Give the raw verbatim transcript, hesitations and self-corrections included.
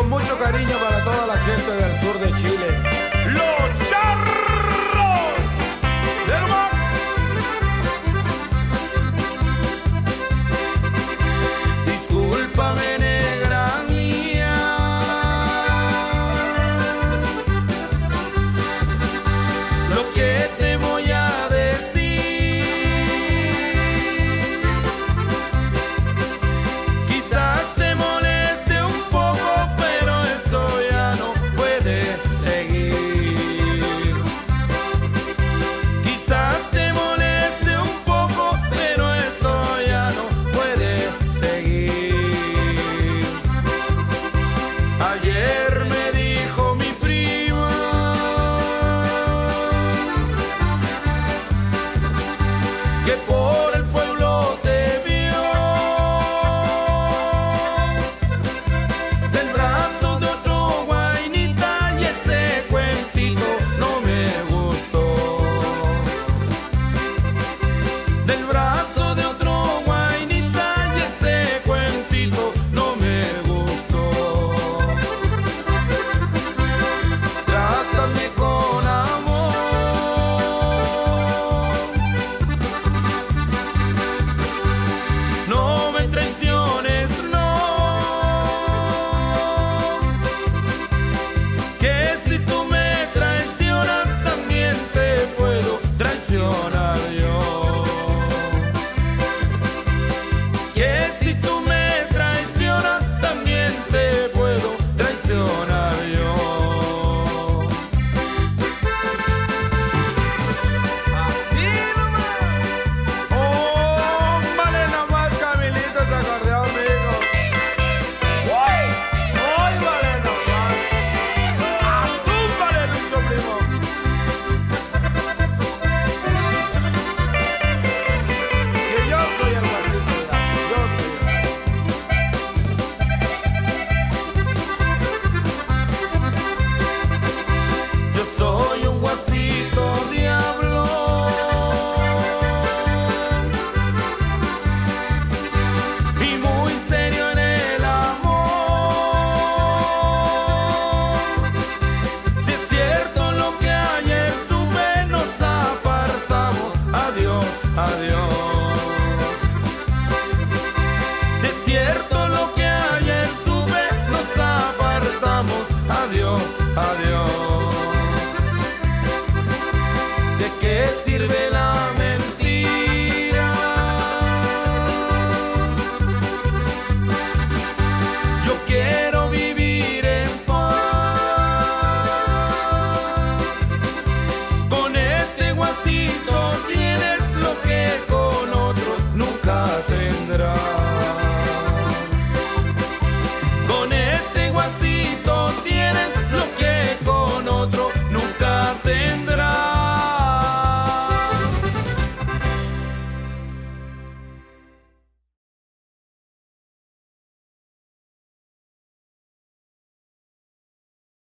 con mucho cariño para toda la gente del sur de Chile. ¡Los Charros del Mar! Discúlpame, negra mía, lo que te voy a decir. Quizás te moleste un poco, pero esto ya no puede seguir. Quizás te moleste un poco, pero esto ya no puede seguir. Ayer me dijo mi prima que por el pueblo te vio del brazo de otro guainita, y ese cuentito no me gustó. Del brazo de otro guainita, y ese cuentito no me gustó. Trátame con amor, no me traiciones, no, que si tú me traicionas también te puedo traicionar yo. Que si tú me traicionas también te puedo traicionar yo. Así nomás. Oh, vale nomás, Camilito, ese acordeón, mijo. ¡Uy! ¡Uy, vale nomás! ¡Azúpale, Lucho Primo! Que yo soy el guasito, ya. Yo soy el. Yo soy un guasito diablo, y muy serio en el amor. Si es cierto lo que ayer supe, nos apartamos. Adiós, adiós. Si es cierto lo que ayer supe, nos apartamos. Adiós, adiós.